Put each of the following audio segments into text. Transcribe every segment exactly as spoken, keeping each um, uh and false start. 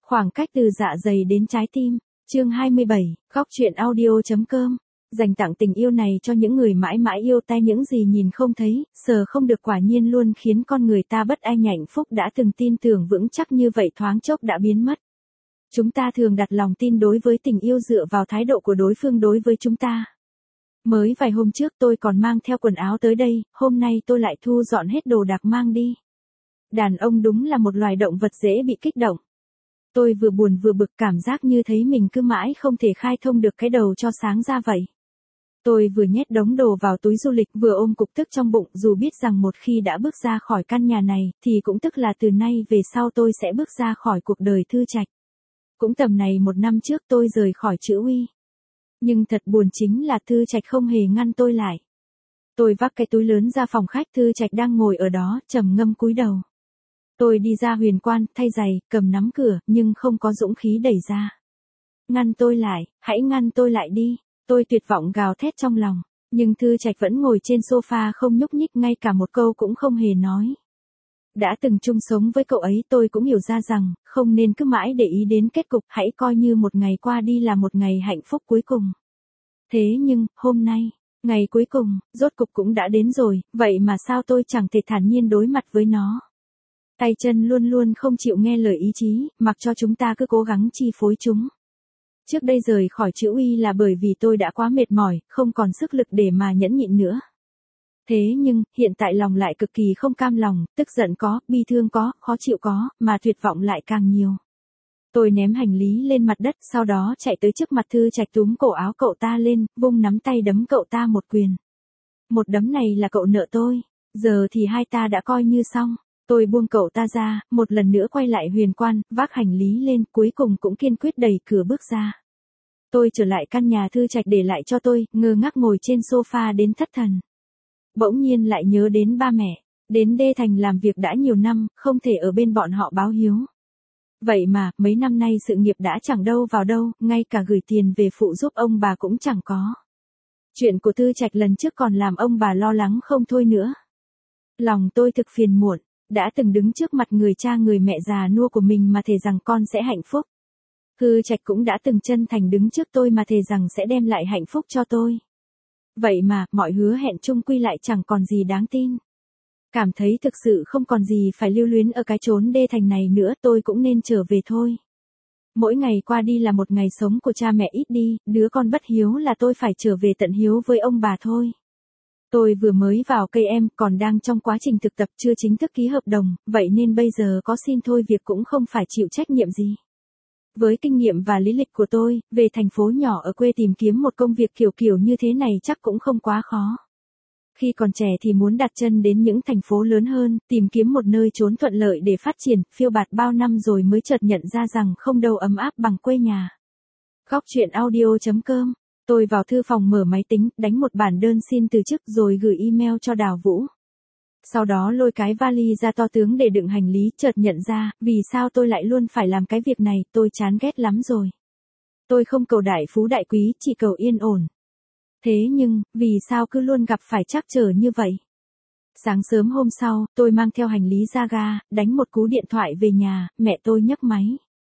Khoảng cách từ dạ dày đến trái tim. Chương hai mươi bảy, góc truyện audio.com. Dành tặng tình yêu này cho những người mãi mãi yêu tay những gì nhìn không thấy, sờ không được quả nhiên luôn khiến con người ta bất ai hạnh phúc đã từng tin tưởng vững chắc như vậy thoáng chốc đã biến mất. Chúng ta thường đặt lòng tin đối với tình yêu dựa vào thái độ của đối phương đối với chúng ta. Mới vài hôm trước tôi còn mang theo quần áo tới đây, hôm nay tôi lại thu dọn hết đồ đạc mang đi. Đàn ông đúng là một loài động vật dễ bị kích động. Tôi vừa buồn vừa bực cảm giác như thấy mình cứ mãi không thể khai thông được cái đầu cho sáng ra vậy. Tôi vừa nhét đống đồ vào túi du lịch vừa ôm cục tức trong bụng dù biết rằng một khi đã bước ra khỏi căn nhà này thì cũng tức là từ nay về sau tôi sẽ bước ra khỏi cuộc đời Thư Trạch. Cũng tầm này một năm trước tôi rời khỏi chữ Uy. Nhưng thật buồn chính là Thư Trạch không hề ngăn tôi lại. Tôi vác cái túi lớn ra phòng khách, Thư Trạch đang ngồi ở đó trầm ngâm cúi đầu. Tôi đi ra huyền quan, thay giày, cầm nắm cửa, nhưng không có dũng khí đẩy ra. Ngăn tôi lại, hãy ngăn tôi lại đi. Tôi tuyệt vọng gào thét trong lòng, nhưng Thư Trạch vẫn ngồi trên sofa không nhúc nhích ngay cả một câu cũng không hề nói. Đã từng chung sống với cậu ấy tôi cũng hiểu ra rằng, không nên cứ mãi để ý đến kết cục, hãy coi như một ngày qua đi là một ngày hạnh phúc cuối cùng. Thế nhưng, hôm nay, ngày cuối cùng, rốt cục cũng đã đến rồi, vậy mà sao tôi chẳng thể thản nhiên đối mặt với nó. Tay chân luôn luôn không chịu nghe lời ý chí, mặc cho chúng ta cứ cố gắng chi phối chúng. Trước đây rời khỏi chữ Uy là bởi vì tôi đã quá mệt mỏi, không còn sức lực để mà nhẫn nhịn nữa. Thế nhưng, hiện tại lòng lại cực kỳ không cam lòng, tức giận có, bi thương có, khó chịu có, mà tuyệt vọng lại càng nhiều. Tôi ném hành lý lên mặt đất, sau đó chạy tới trước mặt Thư Trạch túm cổ áo cậu ta lên, vung nắm tay đấm cậu ta một quyền. Một đấm này là cậu nợ tôi, giờ thì hai ta đã coi như xong. Tôi buông cậu ta ra, một lần nữa quay lại huyền quan, vác hành lý lên, cuối cùng cũng kiên quyết đẩy cửa bước ra. Tôi trở lại căn nhà Thư Trạch để lại cho tôi, ngơ ngác ngồi trên sofa đến thất thần. Bỗng nhiên lại nhớ đến ba mẹ, đến Đê Thành làm việc đã nhiều năm, không thể ở bên bọn họ báo hiếu. Vậy mà, mấy năm nay sự nghiệp đã chẳng đâu vào đâu, ngay cả gửi tiền về phụ giúp ông bà cũng chẳng có. Chuyện của Thư Trạch lần trước còn làm ông bà lo lắng không thôi nữa. Lòng tôi thực phiền muộn. Đã từng đứng trước mặt người cha người mẹ già nua của mình mà thề rằng con sẽ hạnh phúc. Thư Trạch cũng đã từng chân thành đứng trước tôi mà thề rằng sẽ đem lại hạnh phúc cho tôi. Vậy mà, mọi hứa hẹn chung quy lại chẳng còn gì đáng tin. Cảm thấy thực sự không còn gì phải lưu luyến ở cái chốn Đê Thành này nữa, tôi cũng nên trở về thôi. Mỗi ngày qua đi là một ngày sống của cha mẹ ít đi, đứa con bất hiếu là tôi phải trở về tận hiếu với ông bà thôi. Tôi vừa mới vào cây em, còn đang trong quá trình thực tập chưa chính thức ký hợp đồng, vậy nên bây giờ có xin thôi việc cũng không phải chịu trách nhiệm gì. Với kinh nghiệm và lý lịch của tôi, về thành phố nhỏ ở quê tìm kiếm một công việc kiểu kiểu như thế này chắc cũng không quá khó. Khi còn trẻ thì muốn đặt chân đến những thành phố lớn hơn, tìm kiếm một nơi trốn thuận lợi để phát triển, phiêu bạt bao năm rồi mới chợt nhận ra rằng không đâu ấm áp bằng quê nhà. Góc truyện audio.com. Tôi vào thư phòng mở máy tính, đánh một bản đơn xin từ chức rồi gửi email cho Đào Vũ. Sau đó lôi cái vali ra to tướng để đựng hành lý, chợt nhận ra, vì sao tôi lại luôn phải làm cái việc này, tôi chán ghét lắm rồi. Tôi không cầu đại phú đại quý, chỉ cầu yên ổn. Thế nhưng, vì sao cứ luôn gặp phải trắc trở như vậy? Sáng sớm hôm sau, tôi mang theo hành lý ra ga, đánh một cú điện thoại về nhà, mẹ tôi nhấc máy.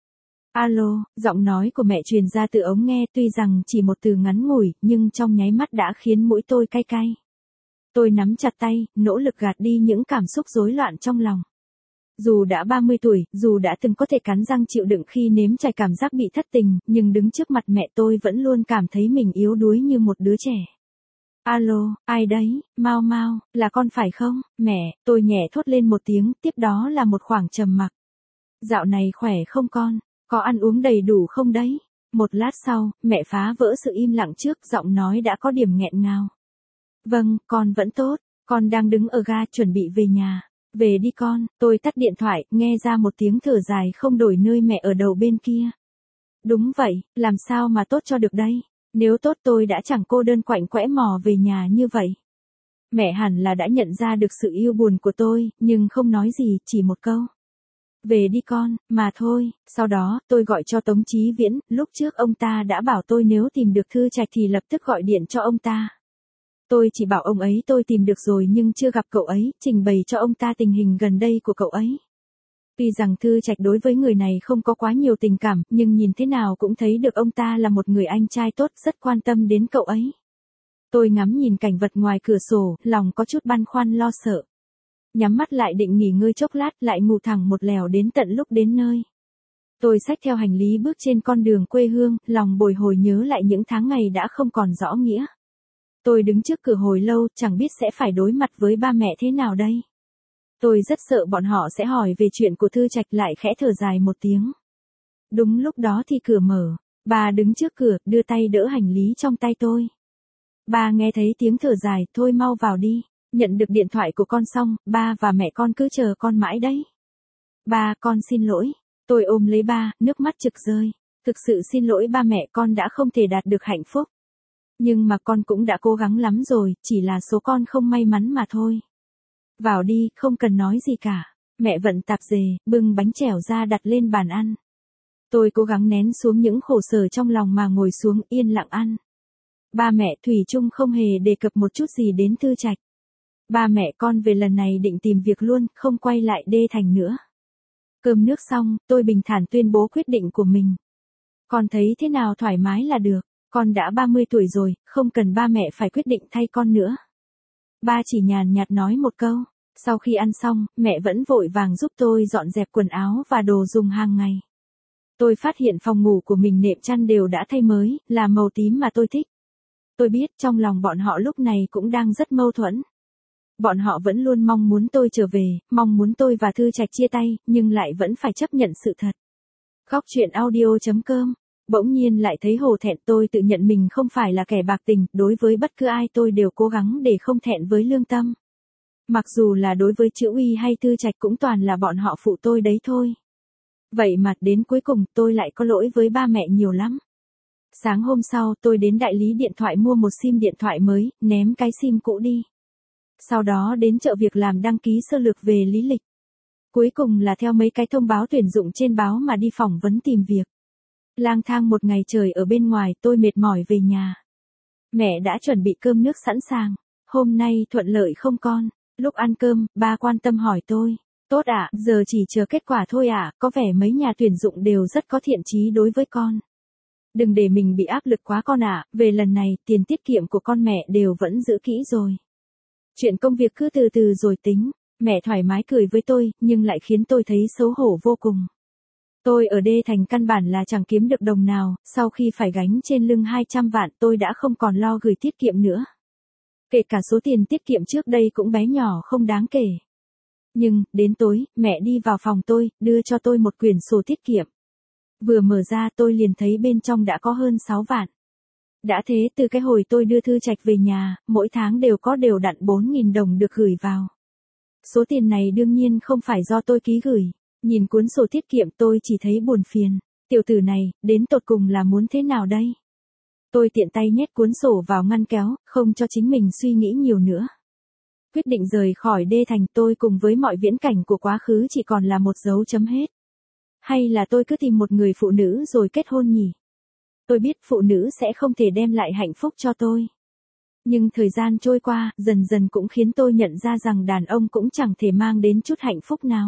Alo, giọng nói của mẹ truyền ra từ ống nghe tuy rằng chỉ một từ ngắn ngủi, nhưng trong nháy mắt đã khiến mũi tôi cay cay. Tôi nắm chặt tay, nỗ lực gạt đi những cảm xúc rối loạn trong lòng. Dù đã ba mươi tuổi, dù đã từng có thể cắn răng chịu đựng khi nếm trải cảm giác bị thất tình, nhưng đứng trước mặt mẹ tôi vẫn luôn cảm thấy mình yếu đuối như một đứa trẻ. Alo, ai đấy, Mau Mau, là con phải không? Mẹ, tôi nhẹ thốt lên một tiếng, tiếp đó là một khoảng trầm mặc. Dạo này khỏe không con? Có ăn uống đầy đủ không đấy? Một lát sau, mẹ phá vỡ sự im lặng trước, giọng nói đã có điểm nghẹn ngào. Vâng, con vẫn tốt, con đang đứng ở ga chuẩn bị về nhà. Về đi con, tôi tắt điện thoại, nghe ra một tiếng thở dài không đổi nơi mẹ ở đầu bên kia. Đúng vậy, làm sao mà tốt cho được đây? Nếu tốt tôi đã chẳng cô đơn quạnh quẽ mò về nhà như vậy. Mẹ hẳn là đã nhận ra được sự yêu buồn của tôi, nhưng không nói gì, chỉ một câu. Về đi con, mà thôi. Sau đó, tôi gọi cho Tống Chí Viễn, lúc trước ông ta đã bảo tôi nếu tìm được Thư Trạch thì lập tức gọi điện cho ông ta. Tôi chỉ bảo ông ấy tôi tìm được rồi nhưng chưa gặp cậu ấy, trình bày cho ông ta tình hình gần đây của cậu ấy. Tuy rằng Thư Trạch đối với người này không có quá nhiều tình cảm, nhưng nhìn thế nào cũng thấy được ông ta là một người anh trai tốt, rất quan tâm đến cậu ấy. Tôi ngắm nhìn cảnh vật ngoài cửa sổ, lòng có chút băn khoăn lo sợ. Nhắm mắt lại định nghỉ ngơi chốc lát, lại ngủ thẳng một lèo đến tận lúc đến nơi. Tôi xách theo hành lý bước trên con đường quê hương, lòng bồi hồi nhớ lại những tháng ngày đã không còn rõ nghĩa. Tôi đứng trước cửa hồi lâu, chẳng biết sẽ phải đối mặt với ba mẹ thế nào đây. Tôi rất sợ bọn họ sẽ hỏi về chuyện của Thư Trạch, lại khẽ thở dài một tiếng. Đúng lúc đó thì cửa mở, bà đứng trước cửa, đưa tay đỡ hành lý trong tay tôi. Ba nghe thấy tiếng thở dài, thôi mau vào đi, nhận được điện thoại của con xong, ba và mẹ con cứ chờ con mãi đấy. Ba, con xin lỗi. Tôi ôm lấy ba, nước mắt trực rơi. Thực sự xin lỗi ba mẹ, con đã không thể đạt được hạnh phúc. Nhưng mà con cũng đã cố gắng lắm rồi, chỉ là số con không may mắn mà thôi. Vào đi, không cần nói gì cả. Mẹ vận tạp dề, bưng bánh chèo ra đặt lên bàn ăn. Tôi cố gắng nén xuống những khổ sở trong lòng mà ngồi xuống yên lặng ăn. Ba mẹ thủy chung không hề đề cập một chút gì đến Thư Trạch. Ba mẹ con về lần này định tìm việc luôn, không quay lại Đê Thành nữa. Cơm nước xong, tôi bình thản tuyên bố quyết định của mình. Con thấy thế nào thoải mái là được, con đã ba mươi tuổi rồi, không cần ba mẹ phải quyết định thay con nữa. Ba chỉ nhàn nhạt nói một câu. Sau khi ăn xong, mẹ vẫn vội vàng giúp tôi dọn dẹp quần áo và đồ dùng hàng ngày. Tôi phát hiện phòng ngủ của mình nệm chăn đều đã thay mới, là màu tím mà tôi thích. Tôi biết trong lòng bọn họ lúc này cũng đang rất mâu thuẫn. Bọn họ vẫn luôn mong muốn tôi trở về, mong muốn tôi và Thư Trạch chia tay, nhưng lại vẫn phải chấp nhận sự thật. Góc truyện audio chấm com. Bỗng nhiên lại thấy hổ thẹn, tôi tự nhận mình không phải là kẻ bạc tình, đối với bất cứ ai tôi đều cố gắng để không thẹn với lương tâm. Mặc dù là đối với Chữ Uy hay Thư Trạch cũng toàn là bọn họ phụ tôi đấy thôi. Vậy mà đến cuối cùng tôi lại có lỗi với ba mẹ nhiều lắm. Sáng hôm sau tôi đến đại lý điện thoại mua một sim điện thoại mới, ném cái sim cũ đi. Sau đó đến chợ việc làm đăng ký sơ lược về lý lịch. Cuối cùng là theo mấy cái thông báo tuyển dụng trên báo mà đi phỏng vấn tìm việc. Lang thang một ngày trời ở bên ngoài, tôi mệt mỏi về nhà. Mẹ đã chuẩn bị cơm nước sẵn sàng. Hôm nay thuận lợi không con? Lúc ăn cơm, ba quan tâm hỏi tôi. Tốt ạ, giờ chỉ chờ kết quả thôi ạ, có vẻ mấy nhà tuyển dụng đều rất có thiện chí đối với con. Đừng để mình bị áp lực quá con ạ, về lần này, tiền tiết kiệm của con mẹ đều vẫn giữ kỹ rồi. Chuyện công việc cứ từ từ rồi tính. Mẹ thoải mái cười với tôi, nhưng lại khiến tôi thấy xấu hổ vô cùng. Tôi ở Đê Thành căn bản là chẳng kiếm được đồng nào, sau khi phải gánh trên lưng hai trăm vạn tôi đã không còn lo gửi tiết kiệm nữa. Kể cả số tiền tiết kiệm trước đây cũng bé nhỏ không đáng kể. Nhưng, đến tối, mẹ đi vào phòng tôi, đưa cho tôi một quyển sổ tiết kiệm. Vừa mở ra tôi liền thấy bên trong đã có hơn sáu vạn. Đã thế từ cái hồi tôi đưa Thư Trạch về nhà, mỗi tháng đều có đều đặn bốn nghìn đồng được gửi vào. Số tiền này đương nhiên không phải do tôi ký gửi. Nhìn cuốn sổ tiết kiệm tôi chỉ thấy buồn phiền. Tiểu tử này, đến tột cùng là muốn thế nào đây? Tôi tiện tay nhét cuốn sổ vào ngăn kéo, không cho chính mình suy nghĩ nhiều nữa. Quyết định rời khỏi Đê Thành, tôi cùng với mọi viễn cảnh của quá khứ chỉ còn là một dấu chấm hết. Hay là tôi cứ tìm một người phụ nữ rồi kết hôn nhỉ? Tôi biết phụ nữ sẽ không thể đem lại hạnh phúc cho tôi. Nhưng thời gian trôi qua, dần dần cũng khiến tôi nhận ra rằng đàn ông cũng chẳng thể mang đến chút hạnh phúc nào.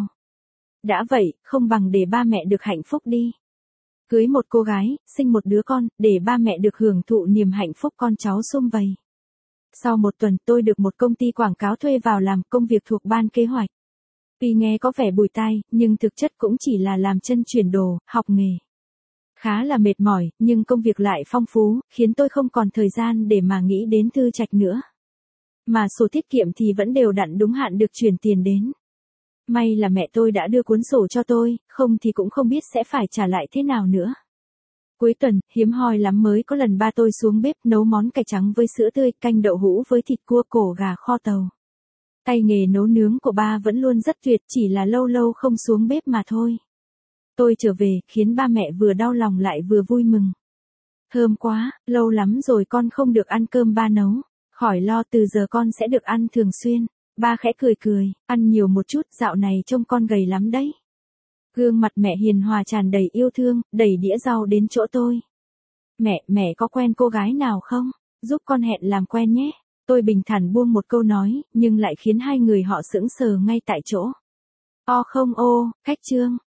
Đã vậy, không bằng để ba mẹ được hạnh phúc đi. Cưới một cô gái, sinh một đứa con, để ba mẹ được hưởng thụ niềm hạnh phúc con cháu sum vầy. Sau một tuần tôi được một công ty quảng cáo thuê vào làm công việc thuộc ban kế hoạch. Tuy nghe có vẻ bùi tai, nhưng thực chất cũng chỉ là làm chân chuyển đồ, học nghề. Khá là mệt mỏi, nhưng công việc lại phong phú, khiến tôi không còn thời gian để mà nghĩ đến Thư Trạch nữa. Mà sổ tiết kiệm thì vẫn đều đặn đúng hạn được chuyển tiền đến. May là mẹ tôi đã đưa cuốn sổ cho tôi, không thì cũng không biết sẽ phải trả lại thế nào nữa. Cuối tuần, hiếm hoi lắm mới có lần ba tôi xuống bếp nấu món cải trắng với sữa tươi, canh đậu hũ với thịt cua cổ gà kho tàu. Tay nghề nấu nướng của ba vẫn luôn rất tuyệt, chỉ là lâu lâu không xuống bếp mà thôi. Tôi trở về, khiến ba mẹ vừa đau lòng lại vừa vui mừng. Thơm quá, lâu lắm rồi con không được ăn cơm ba nấu. Khỏi lo, từ giờ con sẽ được ăn thường xuyên. Ba khẽ cười cười, ăn nhiều một chút, dạo này trông con gầy lắm đấy. Gương mặt mẹ hiền hòa tràn đầy yêu thương, đẩy đĩa rau đến chỗ tôi. Mẹ, mẹ có quen cô gái nào không? Giúp con hẹn làm quen nhé. Tôi bình thản buông một câu nói, nhưng lại khiến hai người họ sững sờ ngay tại chỗ. O không ô, cách chương.